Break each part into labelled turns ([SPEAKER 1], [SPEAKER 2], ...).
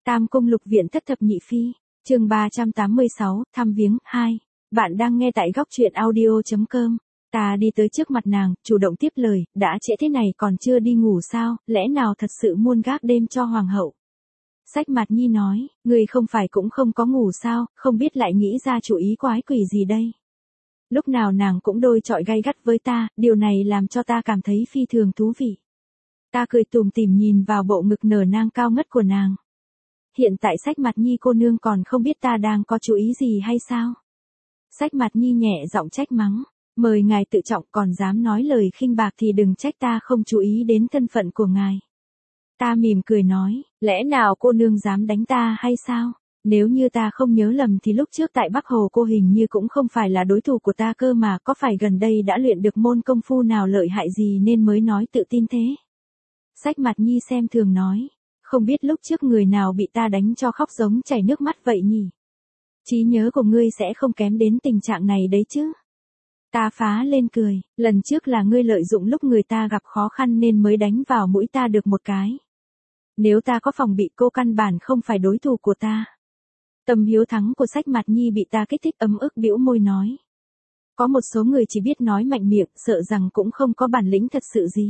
[SPEAKER 1] Tam Cung Lục Viện Thất Thập Nhị Phi, chương 386, thăm viếng, 2. Bạn đang nghe tại góc truyện audio.com. Ta đi tới trước mặt nàng, chủ động tiếp lời, đã trễ thế này còn chưa đi ngủ sao, lẽ nào thật sự muôn gác đêm cho hoàng hậu. Sách Mạt Nhi nói, người không phải cũng không có ngủ sao, không biết lại nghĩ ra chủ ý quái quỷ gì đây. Lúc nào nàng cũng đôi chọi gay gắt với ta, điều này làm cho ta cảm thấy phi thường thú vị. Ta cười tủm tỉm nhìn vào bộ ngực nở nang cao ngất của nàng. Hiện tại Sách Mạt Nhi cô nương còn không biết ta đang có chú ý gì hay sao? Sách Mạt Nhi nhẹ giọng trách mắng, mời ngài tự trọng, còn dám nói lời khinh bạc thì đừng trách ta không chú ý đến thân phận của ngài. Ta mỉm cười nói, lẽ nào cô nương dám đánh ta hay sao? Nếu như ta không nhớ lầm thì lúc trước tại Bắc Hồ cô hình như cũng không phải là đối thủ của ta cơ mà, có phải gần đây đã luyện được môn công phu nào lợi hại gì nên mới nói tự tin thế? Sách Mạt Nhi xem thường nói, không biết lúc trước người nào bị ta đánh cho khóc giống chảy nước mắt vậy nhỉ? Trí nhớ của ngươi sẽ không kém đến tình trạng này đấy chứ? Ta phá lên cười, lần trước là ngươi lợi dụng lúc người ta gặp khó khăn nên mới đánh vào mũi ta được một cái. Nếu ta có phòng bị, cô căn bản không phải đối thủ của ta. Tâm hiếu thắng của Sách Mạt Nhi bị ta kích thích, ấm ức bĩu môi nói. Có một số người chỉ biết nói mạnh miệng, sợ rằng cũng không có bản lĩnh thật sự gì.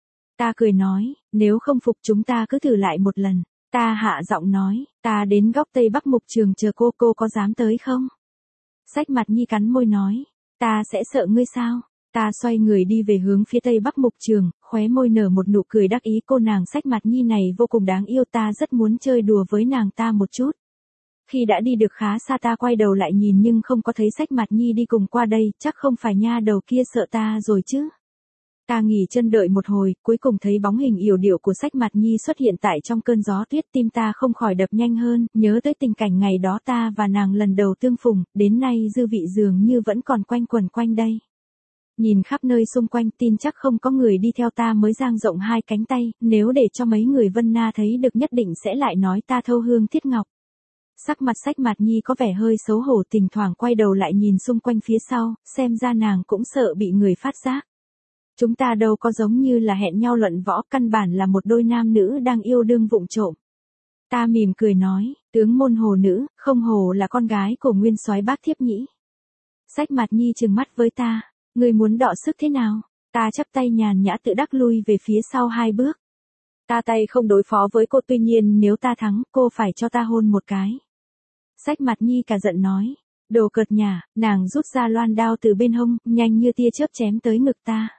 [SPEAKER 1] Ta cười nói, nếu không phục chúng ta cứ thử lại một lần. Ta hạ giọng nói, ta đến góc Tây Bắc Mục Trường chờ cô có dám tới không? Sách Mạt Nhi cắn môi nói, ta sẽ sợ ngươi sao? Ta xoay người đi về hướng phía Tây Bắc Mục Trường, khóe môi nở một nụ cười đắc ý. Cô nàng Sách Mạt Nhi này vô cùng đáng yêu, ta rất muốn chơi đùa với nàng ta một chút. Khi đã đi được khá xa ta quay đầu lại nhìn nhưng không có thấy Sách Mạt Nhi đi cùng qua đây, chắc không phải nha đầu kia sợ ta rồi chứ. Ta nghỉ chân đợi một hồi, cuối cùng thấy bóng hình yểu điệu của Sách Mạt Nhi xuất hiện tại trong cơn gió tuyết, tim ta không khỏi đập nhanh hơn, nhớ tới tình cảnh ngày đó ta và nàng lần đầu tương phùng, đến nay dư vị dường như vẫn còn quanh quẩn quanh đây. Nhìn khắp nơi xung quanh tin chắc không có người đi theo ta mới dang rộng hai cánh tay, nếu để cho mấy người Vân Na thấy được nhất định sẽ lại nói ta thâu hương thiết ngọc. Sắc mặt Sách Mạt Nhi có vẻ hơi xấu hổ, thỉnh thoảng quay đầu lại nhìn xung quanh phía sau, xem ra nàng cũng sợ bị người phát giác. Chúng ta đâu có giống như là hẹn nhau luận võ, căn bản là một đôi nam nữ đang yêu đương vụng trộm. Ta mỉm cười nói, tướng môn hồ nữ, không hồ là con gái của nguyên soái Bác Thiếp nhĩ. Sách Mạt Nhi trừng mắt với ta, ngươi muốn đọ sức thế nào? Ta chắp tay nhàn nhã tự đắc lui về phía sau hai bước. Ta tay không đối phó với cô, tuy nhiên nếu ta thắng, cô phải cho ta hôn một cái. Sách Mạt Nhi cả giận nói, đồ cợt nhả, nàng rút ra loan đao từ bên hông, nhanh như tia chớp chém tới ngực ta.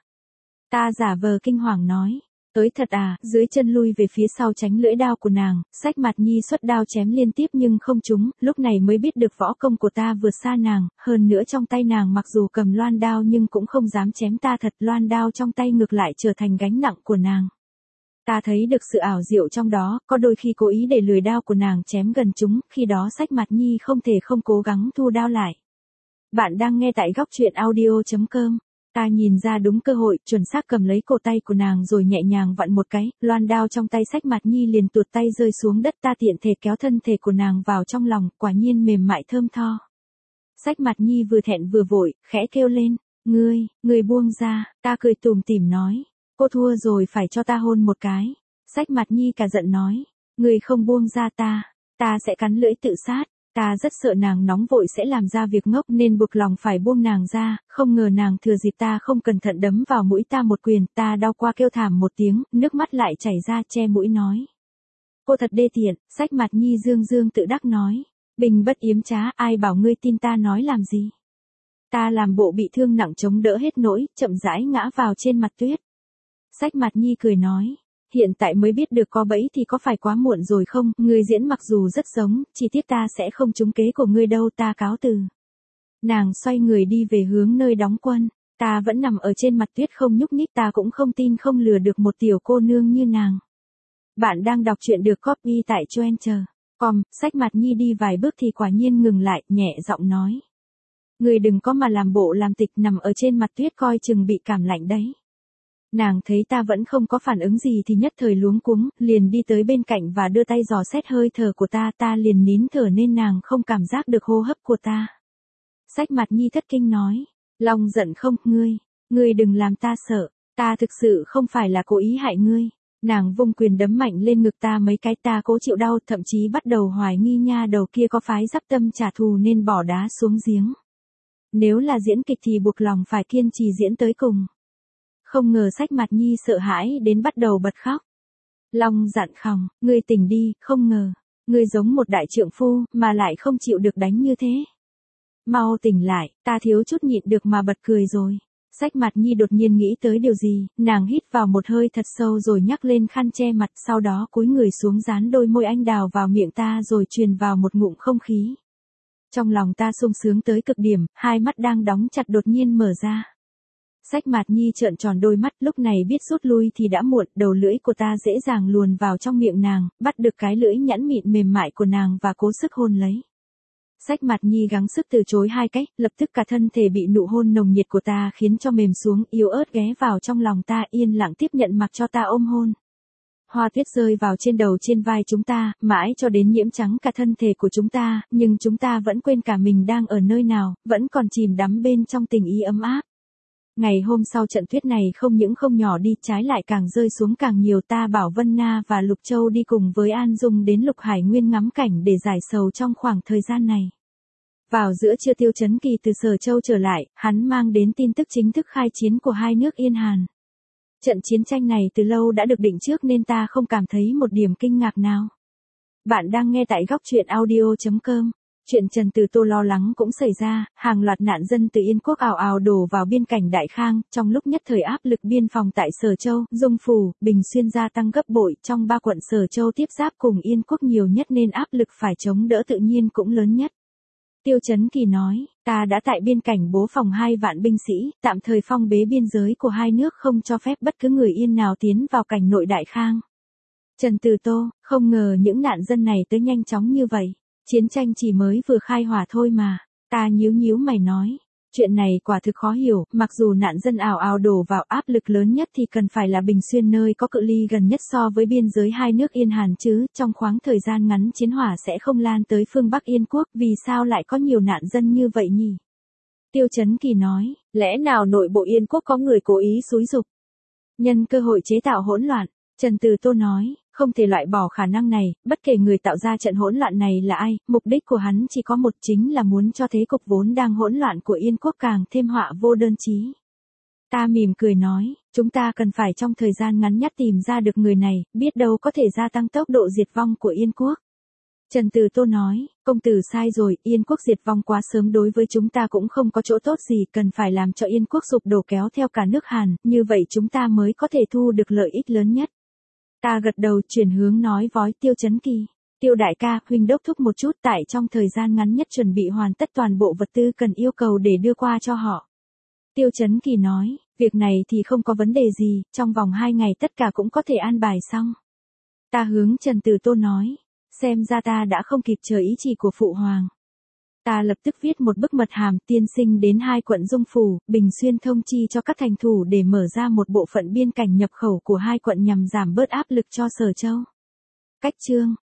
[SPEAKER 1] Ta giả vờ kinh hoàng nói, tới thật à, dưới chân lui về phía sau tránh lưỡi đao của nàng. Sách Mạt Nhi xuất đao chém liên tiếp nhưng không trúng, lúc này mới biết được võ công của ta vượt xa nàng, hơn nữa trong tay nàng mặc dù cầm loan đao nhưng cũng không dám chém ta thật, loan đao trong tay ngược lại trở thành gánh nặng của nàng. Ta thấy được sự ảo diệu trong đó, có đôi khi cố ý để lưỡi đao của nàng chém gần chúng, khi đó Sách Mạt Nhi không thể không cố gắng thu đao lại. Bạn đang nghe tại góc truyện audio.com. Ta nhìn ra đúng cơ hội, chuẩn xác cầm lấy cổ tay của nàng rồi nhẹ nhàng vặn một cái, loan đao trong tay Sách Mạt Nhi liền tuột tay rơi xuống đất. Ta tiện thể kéo thân thể của nàng vào trong lòng, quả nhiên mềm mại thơm tho. Sách Mạt Nhi vừa thẹn vừa vội, khẽ kêu lên, ngươi buông ra. Ta cười tủm tỉm nói, cô thua rồi phải cho ta hôn một cái. Sách Mạt Nhi cả giận nói, ngươi không buông ra ta sẽ cắn lưỡi tự sát. Ta rất sợ nàng nóng vội sẽ làm ra việc ngốc nên buộc lòng phải buông nàng ra, không ngờ nàng thừa dịp ta không cẩn thận đấm vào mũi ta một quyền, ta đau qua kêu thảm một tiếng, nước mắt lại chảy ra, che mũi nói. Cô thật đê tiện. Sách Mạt Nhi dương dương tự đắc nói, bình bất yếm trá, ai bảo ngươi tin ta nói làm gì. Ta làm bộ bị thương nặng chống đỡ hết nỗi, chậm rãi ngã vào trên mặt tuyết. Sách Mạt Nhi cười nói, hiện tại mới biết được có bẫy thì có phải quá muộn rồi không, ngươi diễn mặc dù rất giống, chỉ tiếc ta sẽ không trúng kế của ngươi đâu, ta cáo từ. Nàng xoay người đi về hướng nơi đóng quân, ta vẫn nằm ở trên mặt tuyết không nhúc nhích, ta cũng không tin không lừa được một tiểu cô nương như nàng. Bạn đang đọc truyện được copy tại Choencher.com. Sách Mạt Nhi đi vài bước thì quả nhiên ngừng lại, nhẹ giọng nói. Ngươi đừng có mà làm bộ làm tịch, nằm ở trên mặt tuyết coi chừng bị cảm lạnh đấy. Nàng thấy ta vẫn không có phản ứng gì thì nhất thời luống cuống, liền đi tới bên cạnh và đưa tay dò xét hơi thở của ta liền nín thở nên nàng không cảm giác được hô hấp của ta. Sách Mạt Nhi thất kinh nói, Long giận không, ngươi đừng làm ta sợ, ta thực sự không phải là cố ý hại ngươi. Nàng vung quyền đấm mạnh lên ngực ta mấy cái, ta cố chịu đau, thậm chí bắt đầu hoài nghi nha đầu kia có phái dắp tâm trả thù nên bỏ đá xuống giếng. Nếu là diễn kịch thì buộc lòng phải kiên trì diễn tới cùng. Không ngờ Sách Mạt Nhi sợ hãi đến bắt đầu bật khóc. Long dặn khòng, ngươi tỉnh đi, không ngờ, ngươi giống một đại trượng phu mà lại không chịu được đánh như thế. Mau tỉnh lại, ta thiếu chút nhịn được mà bật cười rồi. Sách Mạt Nhi đột nhiên nghĩ tới điều gì, nàng hít vào một hơi thật sâu rồi nhắc lên khăn che mặt, sau đó cúi người xuống dán đôi môi anh đào vào miệng ta rồi truyền vào một ngụm không khí. Trong lòng ta sung sướng tới cực điểm, hai mắt đang đóng chặt đột nhiên mở ra. Sách Mạt Nhi trợn tròn đôi mắt, lúc này biết rút lui thì đã muộn, đầu lưỡi của ta dễ dàng luồn vào trong miệng nàng, bắt được cái lưỡi nhẵn mịn mềm mại của nàng và cố sức hôn lấy. Sách Mạt Nhi gắng sức từ chối hai cách, lập tức cả thân thể bị nụ hôn nồng nhiệt của ta khiến cho mềm xuống, yếu ớt ghé vào trong lòng ta, yên lặng tiếp nhận mặc cho ta ôm hôn. Hoa tuyết rơi vào trên đầu trên vai chúng ta, mãi cho đến nhiễm trắng cả thân thể của chúng ta, nhưng chúng ta vẫn quên cả mình đang ở nơi nào, vẫn còn chìm đắm bên trong tình ý ấm áp. Ngày hôm sau trận tuyết này không những không nhỏ đi, trái lại càng rơi xuống càng nhiều. Ta bảo Vân Na và Lục Châu đi cùng với An Dung đến Lục Hải Nguyên ngắm cảnh để giải sầu trong khoảng thời gian này. Vào giữa trưa Tiêu Chấn Kỳ từ Sở Châu trở lại, hắn mang đến tin tức chính thức khai chiến của hai nước Yên Hàn. Trận chiến tranh này từ lâu đã được định trước nên ta không cảm thấy một điểm kinh ngạc nào. Bạn đang nghe tại góc truyện audio.com. Chuyện Trần Từ Tô lo lắng cũng xảy ra, hàng loạt nạn dân từ Yên Quốc ào ào đổ vào biên cảnh Đại Khang, trong lúc nhất thời áp lực biên phòng tại Sở Châu, Dung Phủ, Bình Xuyên gia tăng gấp bội, trong ba quận Sở Châu tiếp giáp cùng Yên Quốc nhiều nhất nên áp lực phải chống đỡ tự nhiên cũng lớn nhất. Tiêu Chấn Kỳ nói, ta đã tại biên cảnh bố phòng 2 vạn binh sĩ, tạm thời phong bế biên giới của hai nước không cho phép bất cứ người Yên nào tiến vào cảnh nội Đại Khang. Trần Từ Tô, không ngờ những nạn dân này tới nhanh chóng như vậy. Chiến tranh chỉ mới vừa khai hỏa thôi mà. Ta nhíu mày nói. Chuyện này quả thực khó hiểu, mặc dù nạn dân ào ào đổ vào, áp lực lớn nhất thì cần phải là Bình Xuyên nơi có cự ly gần nhất so với biên giới hai nước Yên Hàn chứ, trong khoảng thời gian ngắn chiến hỏa sẽ không lan tới phương Bắc Yên Quốc, vì sao lại có nhiều nạn dân như vậy nhỉ? Tiêu Chấn Kỳ nói, lẽ nào nội bộ Yên Quốc có người cố ý xúi giục, nhân cơ hội chế tạo hỗn loạn? Trần Từ Tô nói, không thể loại bỏ khả năng này, bất kể người tạo ra trận hỗn loạn này là ai, mục đích của hắn chỉ có một, chính là muốn cho thế cục vốn đang hỗn loạn của Yên Quốc càng thêm họa vô đơn chí. Ta mỉm cười nói, chúng ta cần phải trong thời gian ngắn nhất tìm ra được người này, biết đâu có thể gia tăng tốc độ diệt vong của Yên Quốc. Trần Từ Tô nói, công tử sai rồi, Yên Quốc diệt vong quá sớm đối với chúng ta cũng không có chỗ tốt gì, cần phải làm cho Yên Quốc sụp đổ kéo theo cả nước Hàn, như vậy chúng ta mới có thể thu được lợi ích lớn nhất. Ta gật đầu chuyển hướng nói với Tiêu Chấn Kỳ. Tiêu đại ca, huynh đốc thúc một chút, tại trong thời gian ngắn nhất chuẩn bị hoàn tất toàn bộ vật tư cần yêu cầu để đưa qua cho họ. Tiêu Chấn Kỳ nói, việc này thì không có vấn đề gì, trong vòng 2 ngày tất cả cũng có thể an bài xong. Ta hướng Trần Từ Tô nói, xem ra ta đã không kịp chờ ý chỉ của Phụ Hoàng. Ta lập tức viết một bức mật hàm tiên sinh đến 2 quận Dung Phủ, Bình Xuyên thông chi cho các thành thủ để mở ra một bộ phận biên cảnh nhập khẩu của 2 quận nhằm giảm bớt áp lực cho Sở Châu. Cách chương